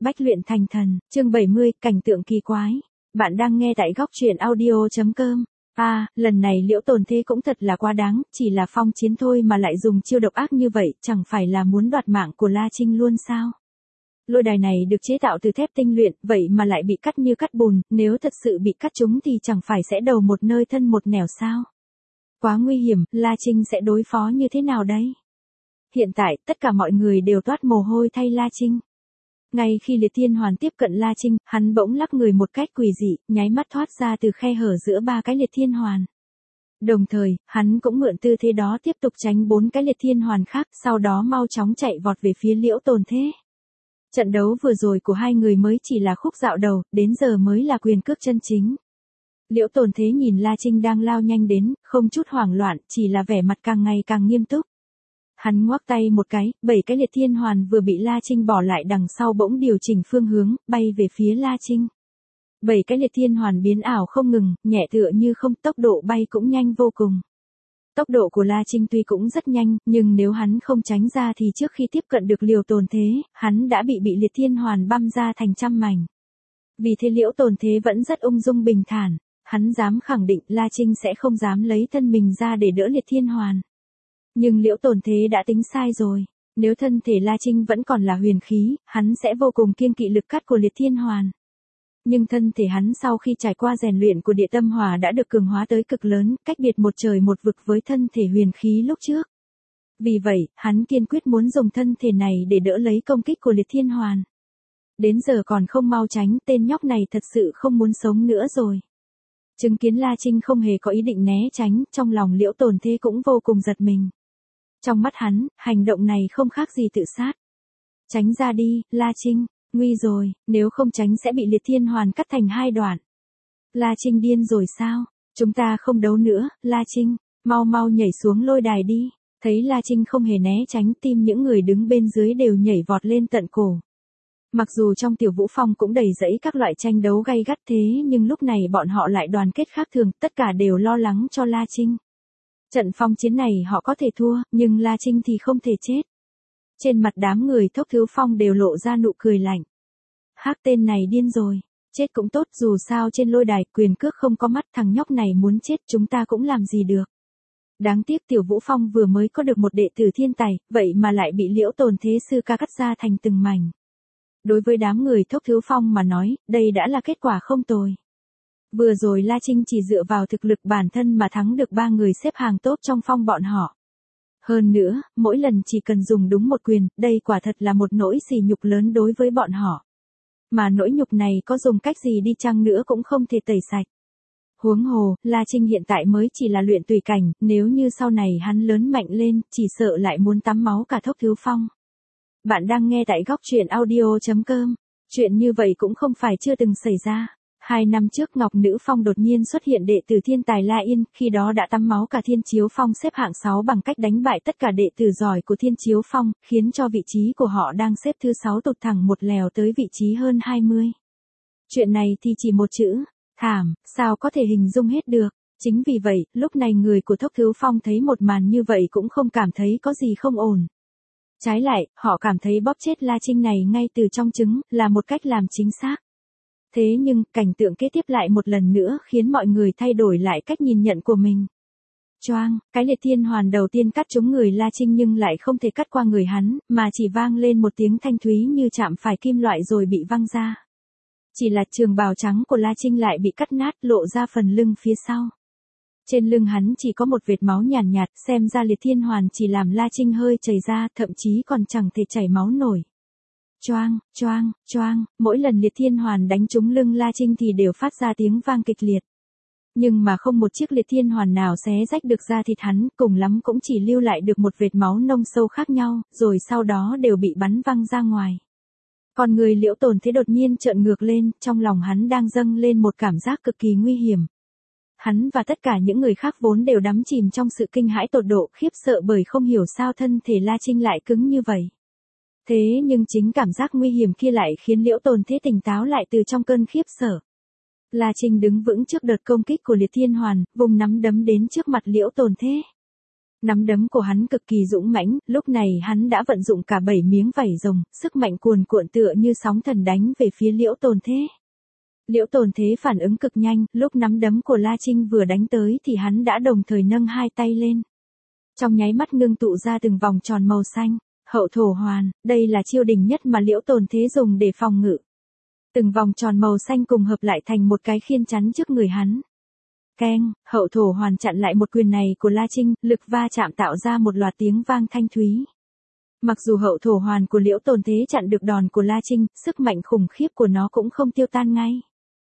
Bách luyện thành thần, chương 70, cảnh tượng kỳ quái. Bạn đang nghe tại góc truyện audio.com. Lần này Liễu Tồn Thế cũng thật là quá đáng, chỉ là phong chiến thôi mà lại dùng chiêu độc ác như vậy, chẳng phải là muốn đoạt mạng của La Trinh luôn sao? Lôi đài này được chế tạo từ thép tinh luyện, vậy mà lại bị cắt như cắt bùn, nếu thật sự bị cắt trúng thì chẳng phải sẽ đầu một nơi thân một nẻo sao? Quá nguy hiểm, La Trinh sẽ đối phó như thế nào đây? Hiện tại, tất cả mọi người đều toát mồ hôi thay La Trinh. Ngay khi Liệt Thiên Hoàn tiếp cận La Trinh, hắn bỗng lắc người một cách quỷ dị, nháy mắt thoát ra từ khe hở giữa ba cái Liệt Thiên Hoàn. Đồng thời, hắn cũng mượn tư thế đó tiếp tục tránh bốn cái Liệt Thiên Hoàn khác, sau đó mau chóng chạy vọt về phía Liễu Tồn Thế. Trận đấu vừa rồi của hai người mới chỉ là khúc dạo đầu, đến giờ mới là quyền cước chân chính. Liễu Tồn Thế nhìn La Trinh đang lao nhanh đến, không chút hoảng loạn, chỉ là vẻ mặt càng ngày càng nghiêm túc. Hắn ngoắc tay một cái, 7 cái Liệt Thiên Hoàn vừa bị La Trinh bỏ lại đằng sau bỗng điều chỉnh phương hướng, bay về phía La Trinh. 7 cái Liệt Thiên Hoàn biến ảo không ngừng, nhẹ tựa như không, tốc độ bay cũng nhanh vô cùng. Tốc độ của La Trinh tuy cũng rất nhanh, nhưng nếu hắn không tránh ra thì trước khi tiếp cận được Liễu Tồn Thế, hắn đã bị Liệt Thiên Hoàn băm ra thành trăm mảnh. Vì thế Liễu Tồn Thế vẫn rất ung dung bình thản, hắn dám khẳng định La Trinh sẽ không dám lấy thân mình ra để đỡ Liệt Thiên Hoàn. Nhưng Liễu Tồn Thế đã tính sai rồi, nếu thân thể La Trinh vẫn còn là huyền khí, hắn sẽ vô cùng kiêng kỵ lực cắt của Liệt Thiên Hoàn. Nhưng thân thể hắn sau khi trải qua rèn luyện của địa tâm hỏa đã được cường hóa tới cực lớn, cách biệt một trời một vực với thân thể huyền khí lúc trước. Vì vậy, hắn kiên quyết muốn dùng thân thể này để đỡ lấy công kích của Liệt Thiên Hoàn. Đến giờ còn không mau tránh, tên nhóc này thật sự không muốn sống nữa rồi. Chứng kiến La Trinh không hề có ý định né tránh, trong lòng Liễu Tồn Thế cũng vô cùng giật mình. Trong mắt hắn, hành động này không khác gì tự sát. Tránh ra đi, La Trinh, nguy rồi, nếu không tránh sẽ bị Liệt Thiên Hoàn cắt thành hai đoạn. La Trinh điên rồi sao? Chúng ta không đấu nữa, La Trinh, mau mau nhảy xuống lôi đài đi. Thấy La Trinh không hề né tránh, tim những người đứng bên dưới đều nhảy vọt lên tận cổ. Mặc dù trong Tiểu Vũ Phong cũng đầy rẫy các loại tranh đấu gay gắt thế nhưng lúc này bọn họ lại đoàn kết khác thường, tất cả đều lo lắng cho La Trinh. Trận phong chiến này họ có thể thua, nhưng La Trinh thì không thể chết. Trên mặt đám người Thốc Thứ Phong đều lộ ra nụ cười lạnh. Hắc tên này điên rồi, chết cũng tốt, dù sao trên lôi đài quyền cước không có mắt, thằng nhóc này muốn chết chúng ta cũng làm gì được. Đáng tiếc Tiểu Vũ Phong vừa mới có được một đệ tử thiên tài, vậy mà lại bị Liễu Tồn Thế sư ca cắt ra thành từng mảnh. Đối với đám người Thốc Thứ Phong mà nói, đây đã là kết quả không tồi. Vừa rồi La Trinh chỉ dựa vào thực lực bản thân mà thắng được 3 người xếp hàng top trong phong bọn họ. Hơn nữa, mỗi lần chỉ cần dùng đúng một quyền, đây quả thật là một nỗi sỉ nhục lớn đối với bọn họ. Mà nỗi nhục này có dùng cách gì đi chăng nữa cũng không thể tẩy sạch. Huống hồ, La Trinh hiện tại mới chỉ là luyện tùy cảnh, nếu như sau này hắn lớn mạnh lên, chỉ sợ lại muốn tắm máu cả Thốc Thứ Phong. Bạn đang nghe tại góc truyện audio.com. Chuyện như vậy cũng không phải chưa từng xảy ra. 2 năm trước Ngọc Nữ Phong đột nhiên xuất hiện đệ tử thiên tài La Yên, khi đó đã tắm máu cả Thiên Chiếu Phong xếp hạng 6 bằng cách đánh bại tất cả đệ tử giỏi của Thiên Chiếu Phong, khiến cho vị trí của họ đang xếp thứ 6 tụt thẳng một lèo tới vị trí hơn 20. Chuyện này thì chỉ một chữ, thảm, sao có thể hình dung hết được. Chính vì vậy, lúc này người của Thốc Thứ Phong thấy một màn như vậy cũng không cảm thấy có gì không ổn. Trái lại, họ cảm thấy bóp chết La Trinh này ngay từ trong trứng, là một cách làm chính xác. Thế nhưng, cảnh tượng kế tiếp lại một lần nữa khiến mọi người thay đổi lại cách nhìn nhận của mình. Choang, cái Liệt Thiên Hoàn đầu tiên cắt trúng người La Trinh nhưng lại không thể cắt qua người hắn, mà chỉ vang lên một tiếng thanh thúy như chạm phải kim loại rồi bị văng ra. Chỉ là trường bào trắng của La Trinh lại bị cắt nát, lộ ra phần lưng phía sau. Trên lưng hắn chỉ có một vệt máu nhàn nhạt, xem ra Liệt Thiên Hoàn chỉ làm La Trinh hơi chảy ra, thậm chí còn chẳng thể chảy máu nổi. Choang, choang, choang, mỗi lần Liệt Thiên Hoàn đánh trúng lưng La Trinh thì đều phát ra tiếng vang kịch liệt. Nhưng mà không một chiếc Liệt Thiên Hoàn nào xé rách được da thịt hắn, cùng lắm cũng chỉ lưu lại được một vệt máu nông sâu khác nhau, rồi sau đó đều bị bắn văng ra ngoài. Còn người Liễu Tồn Thế đột nhiên trợn ngược lên, trong lòng hắn đang dâng lên một cảm giác cực kỳ nguy hiểm. Hắn và tất cả những người khác vốn đều đắm chìm trong sự kinh hãi tột độ, khiếp sợ bởi không hiểu sao thân thể La Trinh lại cứng như vậy. Thế nhưng chính cảm giác nguy hiểm kia lại khiến Liễu Tồn Thế tỉnh táo lại từ trong cơn khiếp sợ. La Trinh đứng vững trước đợt công kích của Liệt Thiên Hoàn, vùng nắm đấm đến trước mặt Liễu Tồn Thế. Nắm đấm của hắn cực kỳ dũng mãnh, lúc này hắn đã vận dụng cả 7 miếng vảy rồng, sức mạnh cuồn cuộn tựa như sóng thần đánh về phía Liễu Tồn Thế. Liễu Tồn Thế phản ứng cực nhanh, lúc nắm đấm của La Trinh vừa đánh tới thì hắn đã đồng thời nâng hai tay lên. Trong nháy mắt ngưng tụ ra từng vòng tròn màu xanh, hậu thổ hoàn, đây là chiêu đỉnh nhất mà Liễu Tồn Thế dùng để phòng ngự. Từng vòng tròn màu xanh cùng hợp lại thành một cái khiên chắn trước người hắn. Keng, hậu thổ hoàn chặn lại một quyền này của La Trinh, lực va chạm tạo ra một loạt tiếng vang thanh thúy. Mặc dù hậu thổ hoàn của Liễu Tồn Thế chặn được đòn của La Trinh, sức mạnh khủng khiếp của nó cũng không tiêu tan ngay.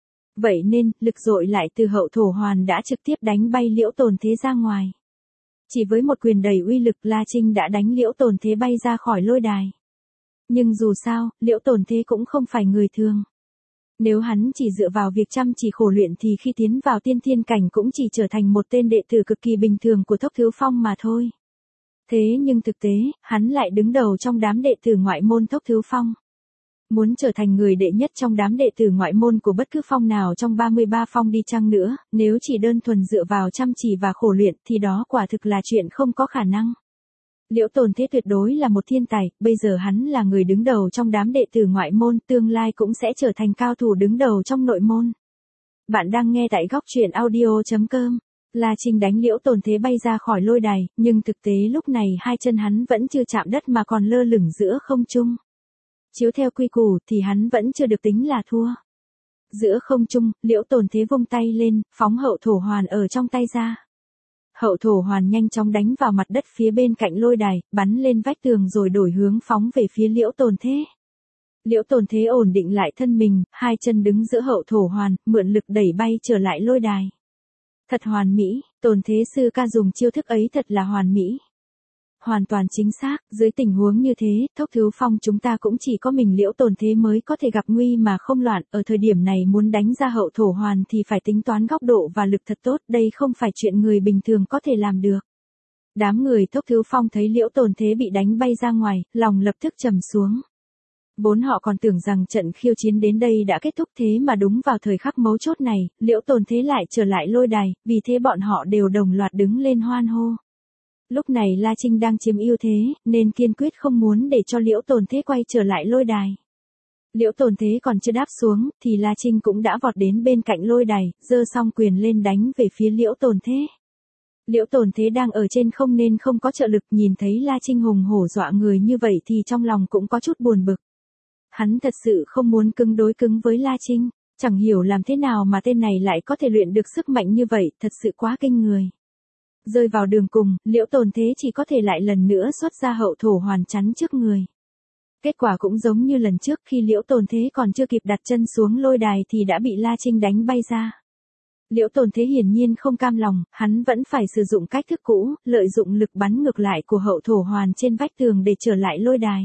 Vậy nên, lực dội lại từ hậu thổ hoàn đã trực tiếp đánh bay Liễu Tồn Thế ra ngoài. Chỉ với một quyền đầy uy lực, La Trinh đã đánh Liễu Tồn Thế bay ra khỏi lôi đài. Nhưng dù sao, Liễu Tồn Thế cũng không phải người thường. Nếu hắn chỉ dựa vào việc chăm chỉ khổ luyện thì khi tiến vào tiên thiên cảnh cũng chỉ trở thành một tên đệ tử cực kỳ bình thường của Thốc Thứ Phong mà thôi. Thế nhưng thực tế, hắn lại đứng đầu trong đám đệ tử ngoại môn Thốc Thứ Phong. Muốn trở thành người đệ nhất trong đám đệ tử ngoại môn của bất cứ phong nào trong 33 phong đi chăng nữa, nếu chỉ đơn thuần dựa vào chăm chỉ và khổ luyện thì đó quả thực là chuyện không có khả năng. Liễu Tồn Thế tuyệt đối là một thiên tài, bây giờ hắn là người đứng đầu trong đám đệ tử ngoại môn, tương lai cũng sẽ trở thành cao thủ đứng đầu trong nội môn. Bạn đang nghe tại góc truyện audio.com. La Trinh đánh Liễu Tồn Thế bay ra khỏi lôi đài, nhưng thực tế lúc này hai chân hắn vẫn chưa chạm đất mà còn lơ lửng giữa không trung. Chiếu theo quy củ thì hắn vẫn chưa được tính là thua. Giữa không trung, Liễu Tồn Thế vung tay lên, phóng hậu thổ hoàn ở trong tay ra. Hậu thổ hoàn nhanh chóng đánh vào mặt đất phía bên cạnh lôi đài, bắn lên vách tường rồi đổi hướng phóng về phía Liễu Tồn Thế. Liễu Tồn Thế ổn định lại thân mình, hai chân đứng giữa hậu thổ hoàn, mượn lực đẩy bay trở lại lôi đài. Thật hoàn mỹ, Tồn Thế sư ca dùng chiêu thức ấy thật là hoàn mỹ. Hoàn toàn chính xác, dưới tình huống như thế, Thốc Thứ Phong chúng ta cũng chỉ có mình Liễu Tồn Thế mới có thể gặp nguy mà không loạn, ở thời điểm này muốn đánh ra hậu thổ hoàn thì phải tính toán góc độ và lực thật tốt, đây không phải chuyện người bình thường có thể làm được. Đám người Thốc Thứ Phong thấy Liễu Tồn Thế bị đánh bay ra ngoài, lòng lập tức trầm xuống. Vốn họ còn tưởng rằng trận khiêu chiến đến đây đã kết thúc, thế mà đúng vào thời khắc mấu chốt này, Liễu Tồn Thế lại trở lại lôi đài, vì thế bọn họ đều đồng loạt đứng lên hoan hô. Lúc này La Trinh đang chiếm ưu thế, nên kiên quyết không muốn để cho Liễu Tồn Thế quay trở lại lôi đài. Liễu Tồn Thế còn chưa đáp xuống, thì La Trinh cũng đã vọt đến bên cạnh lôi đài, giơ song quyền lên đánh về phía Liễu Tồn Thế. Liễu Tồn Thế đang ở trên không nên không có trợ lực, nhìn thấy La Trinh hùng hổ dọa người như vậy thì trong lòng cũng có chút buồn bực. Hắn thật sự không muốn cứng đối cứng với La Trinh, chẳng hiểu làm thế nào mà tên này lại có thể luyện được sức mạnh như vậy, thật sự quá kinh người. Rơi vào đường cùng, Liễu Tồn Thế chỉ có thể lại lần nữa xuất ra hậu thổ hoàn chắn trước người. Kết quả cũng giống như lần trước, khi Liễu Tồn Thế còn chưa kịp đặt chân xuống lôi đài thì đã bị La Trinh đánh bay ra. Liễu Tồn Thế hiển nhiên không cam lòng, hắn vẫn phải sử dụng cách thức cũ, lợi dụng lực bắn ngược lại của hậu thổ hoàn trên vách tường để trở lại lôi đài.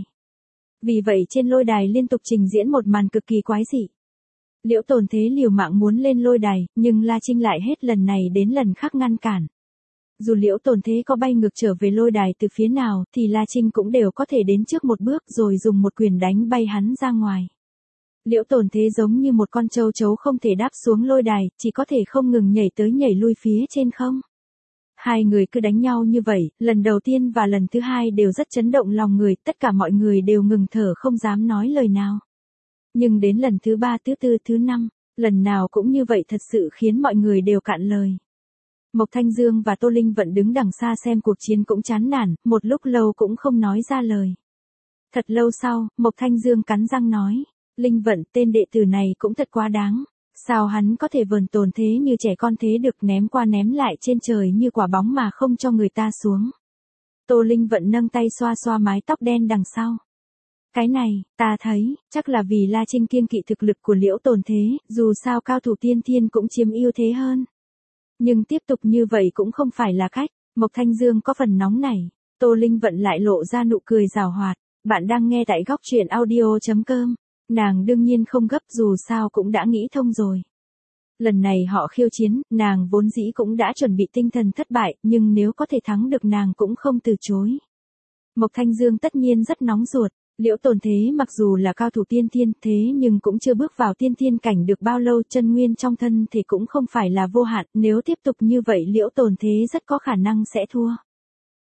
Vì vậy trên lôi đài liên tục trình diễn một màn cực kỳ quái dị. Liễu Tồn Thế liều mạng muốn lên lôi đài, nhưng La Trinh lại hết lần này đến lần khác ngăn cản. Dù Liễu Tồn Thế có bay ngược trở về lôi đài từ phía nào thì La Trinh cũng đều có thể đến trước một bước rồi dùng một quyền đánh bay hắn ra ngoài. Liễu Tồn Thế giống như một con châu chấu không thể đáp xuống lôi đài, chỉ có thể không ngừng nhảy tới nhảy lui phía trên không. Hai người cứ đánh nhau như vậy, lần đầu tiên và lần thứ hai đều rất chấn động lòng người, tất cả mọi người đều ngừng thở không dám nói lời nào. Nhưng đến lần thứ ba, thứ tư, thứ năm, lần nào cũng như vậy thật sự khiến mọi người đều cạn lời. Mộc Thanh Dương và Tô Linh Vận đứng đằng xa xem cuộc chiến cũng chán nản, một lúc lâu cũng không nói ra lời. Thật lâu sau, Mộc Thanh Dương cắn răng nói, Linh Vận, tên đệ tử này cũng thật quá đáng. Sao hắn có thể vờn Tồn Thế như trẻ con thế được, ném qua ném lại trên trời như quả bóng mà không cho người ta xuống. Tô Linh Vận nâng tay xoa xoa mái tóc đen đằng sau. Cái này, ta thấy, chắc là vì La Trinh kiêng kỵ thực lực của Liễu Tồn Thế, dù sao cao thủ tiên thiên cũng chiếm ưu thế hơn. Nhưng tiếp tục như vậy cũng không phải là cách, Mộc Thanh Dương có phần nóng nảy. Tô Linh Vận lại lộ ra nụ cười giảo hoạt. Bạn đang nghe tại góc truyện audio.com. Nàng đương nhiên không gấp, dù sao cũng đã nghĩ thông rồi. Lần này họ khiêu chiến, nàng vốn dĩ cũng đã chuẩn bị tinh thần thất bại, nhưng nếu có thể thắng được nàng cũng không từ chối. Mộc Thanh Dương tất nhiên rất nóng ruột. Liễu Tồn Thế mặc dù là cao thủ tiên thiên, thế nhưng cũng chưa bước vào tiên thiên cảnh được bao lâu, chân nguyên trong thân thì cũng không phải là vô hạn, nếu tiếp tục như vậy Liễu Tồn Thế rất có khả năng sẽ thua.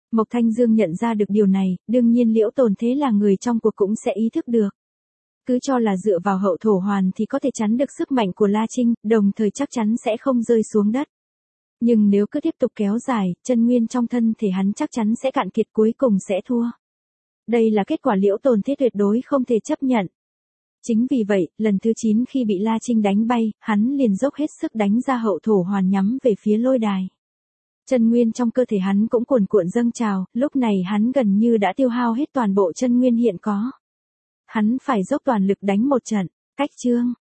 Mộc Thanh Dương nhận ra được điều này, đương nhiên Liễu Tồn Thế là người trong cuộc cũng sẽ ý thức được. Cứ cho là dựa vào hậu thổ hoàn thì có thể chắn được sức mạnh của La Trinh, đồng thời chắc chắn sẽ không rơi xuống đất. Nhưng nếu cứ tiếp tục kéo dài, chân nguyên trong thân thể hắn chắc chắn sẽ cạn kiệt, cuối cùng sẽ thua. Đây là kết quả Liễu Tồn Thế tuyệt đối không thể chấp nhận. Chính vì vậy, lần thứ 9 khi bị La Trinh đánh bay, hắn liền dốc hết sức đánh ra hậu thổ hoàn nhắm về phía lôi đài. Chân nguyên trong cơ thể hắn cũng cuồn cuộn dâng trào, lúc này hắn gần như đã tiêu hao hết toàn bộ chân nguyên hiện có. Hắn phải dốc toàn lực đánh một trận. Cách chương